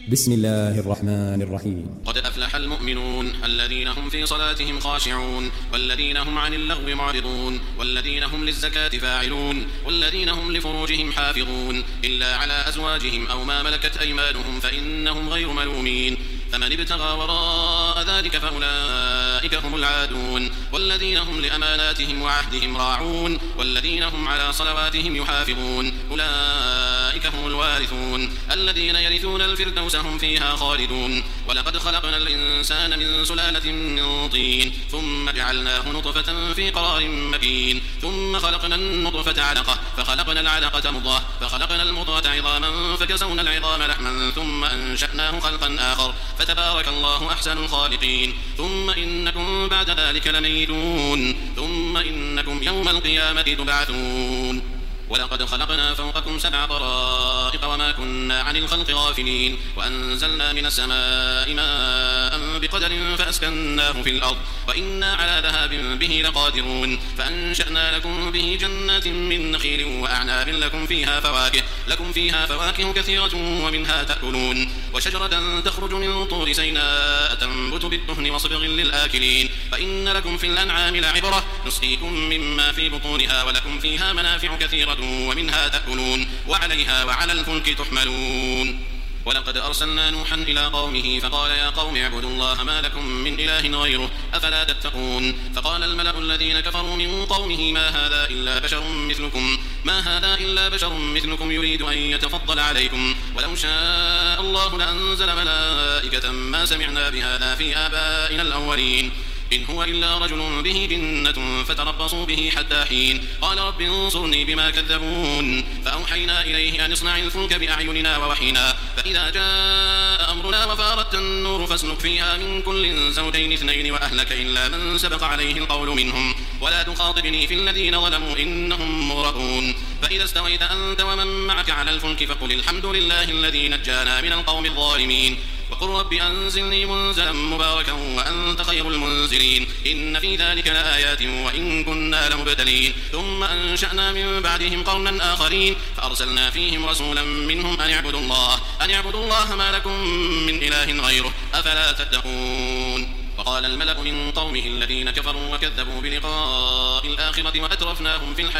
بسم الله الرحمن الرحيم. قد أفلح المؤمنون الذين هم في صلاتهم خاشعون والذين هم عن اللغو معرضون والذين هم للزكاة فاعلون والذين هم لفروجهم حافظون إلا على أزواجهم أو ما ملكت أيمانهم فإنهم غير ملومين. فمن ابتغى وراء ذلك فأولئك هم العادون والذين هم لأماناتهم وعهدهم راعون والذين هم على صلواتهم يحافظون أولئك هم الوارثون الذين يرثون الفردوس هم فيها خالدون. ولقد خلقنا الإنسان من سلالة من طين ثم جعلناه نطفة في قرار مكين ثم خلقنا النطفة علقة فخلقنا العلقة مضغة فخلقنا المضغة عظاما فكسونا العظام لحما ثم أنشأناه خلقا آخر فتبارك الله أحسن الخالقين. ثم إنكم بعد ذلك لميتون ثم إنكم يوم القيامة تبعثون. ولقد خلقنا فوقكم 7 طرائق وما كنا عن الخلق غافلين وأنزلنا من السماء ماء بقدر فأسكناه في الأرض وإنا على ذهاب به لقادرون. فأنشأنا لكم به جنات من نخيل وأعناب لكم فيها فواكه كثيرة ومنها تأكلون وشجرة تخرج من طور سيناء تنبت بالدهن وصبغ للآكلين. فإن لكم في الأنعام لعبرة نسقيكم مما في بطونها ولكم فيها منافع كثيرة ومنها تأكلون وعليها وعلى الفلك تحملون. ولقد أرسلنا نوحا إلى قومه فقال يا قوم اعبدوا الله ما لكم من إله غيره أفلا تتقون. فقال الملأ الذين كفروا من قومه ما هذا إلا بشر مثلكم يريد أن يتفضل عليكم ولو شاء الله لأنزل ملائكة ما سمعنا بهذا في آبائنا الأولين إن هو إلا رجل به جنة فتربصوا به حتى حين. قال رب انصرني بما كذبون. فأوحينا إليه أن اصنع الفلك بأعيننا ووحينا فإذا جاء أمرنا وفارت النور فاسلك فيها من كل زوجين 2 وأهلك إلا من سبق عليه القول منهم ولا تخاطبني في الذين ظلموا إنهم مغرقون. فإذا استويت أنت ومن معك على الفلك فقل الحمد لله الذي نجانا من القوم الظالمين وقل رب أنزلني منزلا مباركا وأنت خير المنزلين إن في ذلك لآيات وإن كنا لمبتلين. ثم أنشأنا من بعدهم قرنا آخرين فأرسلنا فيهم رسولا منهم أن يعبدوا الله ما لكم من إله غيره أفلا تتقون. وقال الملأ من قومه الذين كفروا وكذبوا بلقاء الآخرة وأترفناهم في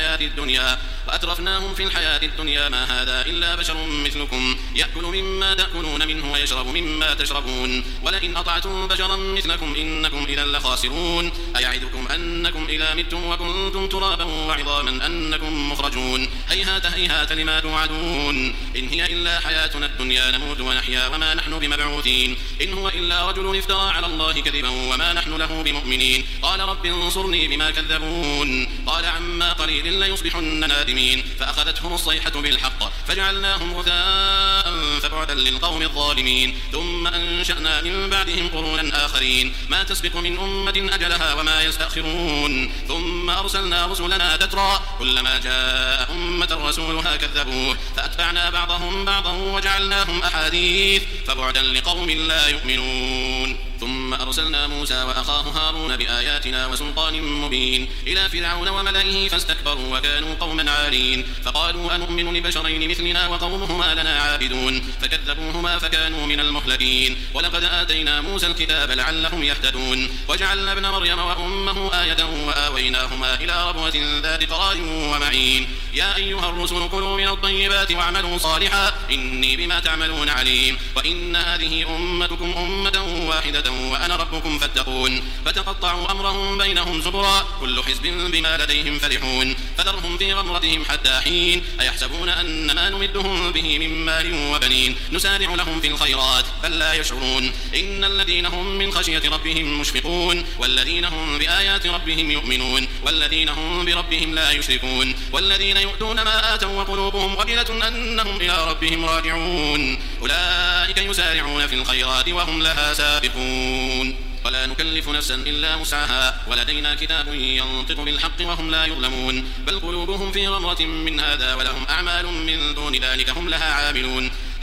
الحياة الدنيا ما هذا إلا بشر مثلكم يأكل مما تأكلون منه ويشرب مما تشربون ولئن أطعتم بشرا مثلكم إنكم إذا لخاسرون. أيعدكم أنكم إذا متم وكنتم ترابا وعظاما أنكم مخرجون هيهات لما توعدون إن هي إلا حياتنا الدنيا نموت ونحيا وما نحن بمبعوثين إن هو إلا رجل افترى على الله كذبا وما نحن له بمؤمنين. قال رب انصرني بما كذبون. قال عما قليل ليصبحن نادمين فأخذتهم الصيحة بالحق فجعلناهم غثاء فبعدا للقوم الظالمين. ثم أنشأنا من بعدهم قرونا آخرين ما تسبق من أمة أجلها وما يستأخرون. ثم أرسلنا رسلنا تترى كلما جاء أمة رسولها كذبوه فأتبعنا بعضهم بعضا وجعلناهم أحاديث فبعدا لقوم لا يؤمنون. ثم أرسلنا موسى وأخاه هارون بآياتنا وسلطان مبين إلى فرعون وملئه فاستكبروا وكانوا قوما عالين فقالوا أنؤمن لبشرين مثلنا وقومهما لنا عابدون فكذبوهما فكانوا من المهلكين. ولقد آتينا موسى الكتاب لعلهم يهتدون وجعلنا ابن مريم وأمه آية وآويناهما إلى ربوة ذات قرار ومعين. يا أيها الرسل كلوا من الطيبات واعملوا صالحا إني بما تعملون عليم. وإن هذه أمتكم أمة واحدة وأنا ربكم فاتقون. فتقطعوا أمرهم بينهم زبرا كل حزب بما لديهم فرحون. فذرهم في غمرتهم حتى حين أيحسبون أن ما نمدهم به من مال وبنين نسارع لهم في الخيرات بل لا يشعرون. إن الذين هم من خشية ربهم مشفقون والذين هم بآيات ربهم يؤمنون والذين هم بربهم لا يشركون والذين يؤتون ما آتوا وقلوبهم وجلة أنهم إلى ربهم راجعون أولئك يسارعون في الخيرات وهم لها سابقون. ولا نكلف نفسا إلا وسعها ولدينا كتاب ينطق بالحق وهم لا يظلمون. بل قلوبهم في غمرة من هذا ولهم أعمال من دون ذلك هم لها عاملون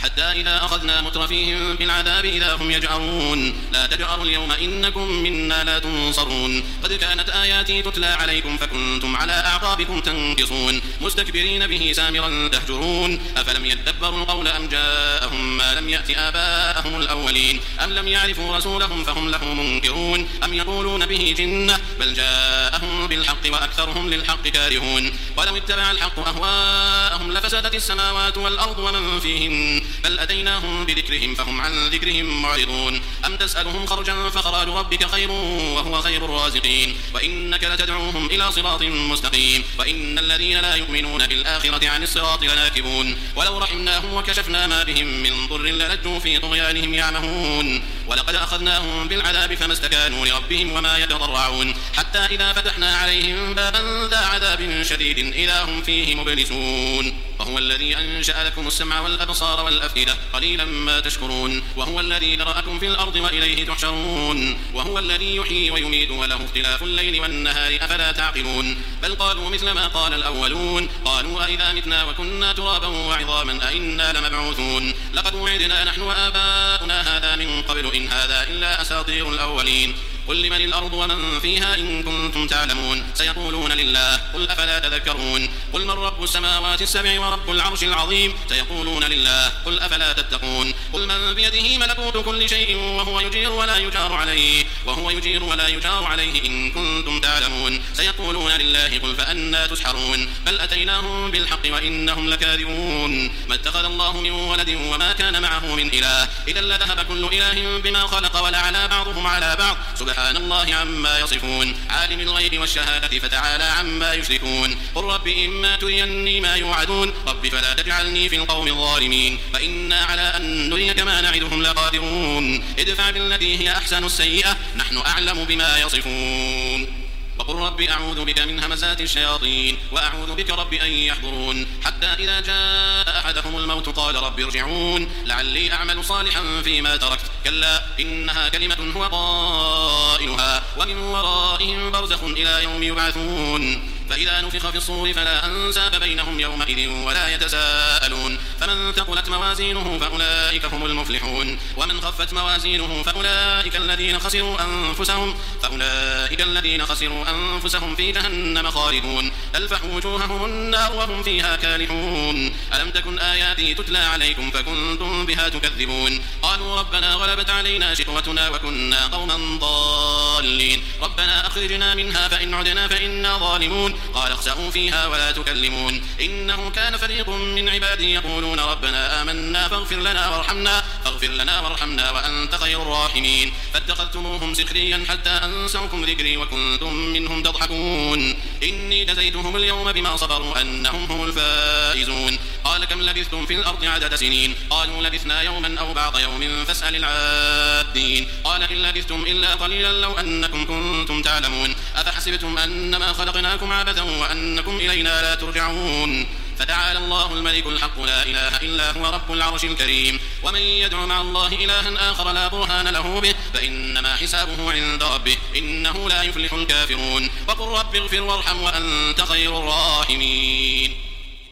حتى إذا أخذنا مترفيهم بالعذاب إذا هم يجأرون لا تجأروا اليوم إنكم منا لا تنصرون قد كانت آياتي تتلى عليكم فكنتم على أعقابكم تنكصون مستكبرين به سامرا تهجرون أفلم يدبروا القول أم جاءهم ما لم يأت آباءهم الأولين أم لم يعرفوا رسولهم فهم له منكرون أم يقولون به جنة بل جاءهم بالحق وأكثرهم للحق كارهون ولو اتبع الحق أهواءهم لفسدت السماوات والأرض ومن فيهن بل أتيناهم بذكرهم فهم عن ذكرهم معرضون أم تسألهم خرجا فخراج ربك خير وهو خير الرازقين وإنك لتدعوهم إلى صراط مستقيم وإن الذين لا يؤمنون بالآخرة عن الصراط لناكبون ولو رحمناهم وكشفنا ما بهم من ضر للجوا في طغيانهم يعمهون ولقد أخذناهم بالعذاب فما استكانوا لربهم وما يتضرعون حتى إذا فتحنا عليهم بابا ذا عذاب شديد إذا هم فيه مبلسون وهو الذي أنشأ لكم السمع والأبصار والأفئدة قليلا ما تشكرون وهو الذي ذرأكم في الأرض وإليه تحشرون وهو الذي يحيي ويميت وله اختلاف الليل والنهار أفلا تعقلون بل قالوا مثل ما قال الأولون قالوا أئذا متنا وكنا ترابا وعظاما أئنا لمبعوثون لقد وعدنا نحن وآباؤنا هذا من قبل إن هذا إلا أساطير الأولين قل لمن الأرض ومن فيها إن كنتم تعلمون سيقولون لله قل أفلا تذكرون قل من رب السماوات السبع ورب العرش العظيم سيقولون لله قل أفلا تتقون قل من بيده ملكوت كل شيء وهو يجير ولا يجار عليه إن كنتم تعلمون سيقولون لله قل فأنا تسحرون بل أتيناهم بالحق وإنهم لكاذبون ما اتخذ الله من ولد وما كان معه من إله إذا لذهب كل إله بما خلق ولعلى بعضهم على بعض سبحان الله عما يصفون عالم الغيب والشهادة فتعالى عما يشركون قل رب إما تريني ما يوعدون رب فلا تجعلني في القوم الظالمين فإنا على أن نريك ما نعدهم لقادرون ادفع بالتي هي أحسن السيئة نحن أعلم بما يصفون وقل رب أعوذ بك من همزات الشياطين وأعوذ بك رب أن يحضرون حتى إذا جاء أحدهم الموت قال رب ارجعون لعلي أعمل صالحا فيما تركت كلا إنها كلمة هو قائلها ومن ورائهم برزخ إلى يوم يبعثون فإذا نفخ في الصور فلا أنساب بينهم يومئذ ولا يتساءلون فمن ثقلت موازينه فأولئك هم المفلحون ومن خفت موازينه فأولئك الذين خسروا أنفسهم في جهنم خالدون تلفح وجوههم النار وهم فيها كالحون ألم تكن آياتي تتلى عليكم فكنتم بها تكذبون قالوا ربنا غلبت علينا شقوتنا وكنا قوما ضالين ربنا أخرجنا منها فإن عدنا فإنا ظالمون قال اخسئوا فيها ولا تكلمون إنه كان فريق من عبادي يقولون ربنا آمنا فاغفر لنا وارحمنا وأنت خير الراحمين فاتخذتموهم سخريا حتى أنسوكم ذكري وكنتم منهم تضحكون إني جزيتهم اليوم بما صبروا أنهم هم الفائزون قال كم لبثتم في الأرض عدد سنين قالوا لبثنا يوما أو بعض يوم فاسأل العادين قال إن لبثتم إلا قليلا لو أنكم كنتم تعلمون أفحسبتم أنما خلقناكم عبثا وأنكم إلينا لا ترجعون فتعالى الله الملك الحق لا إله إلا هو رب العرش الكريم ومن يدعو مع الله إلها آخر لا برهان له به فإنما حسابه عند ربه إنه لا يفلح الكافرون وقل رب اغفر وارحم وأنت خير الراحمين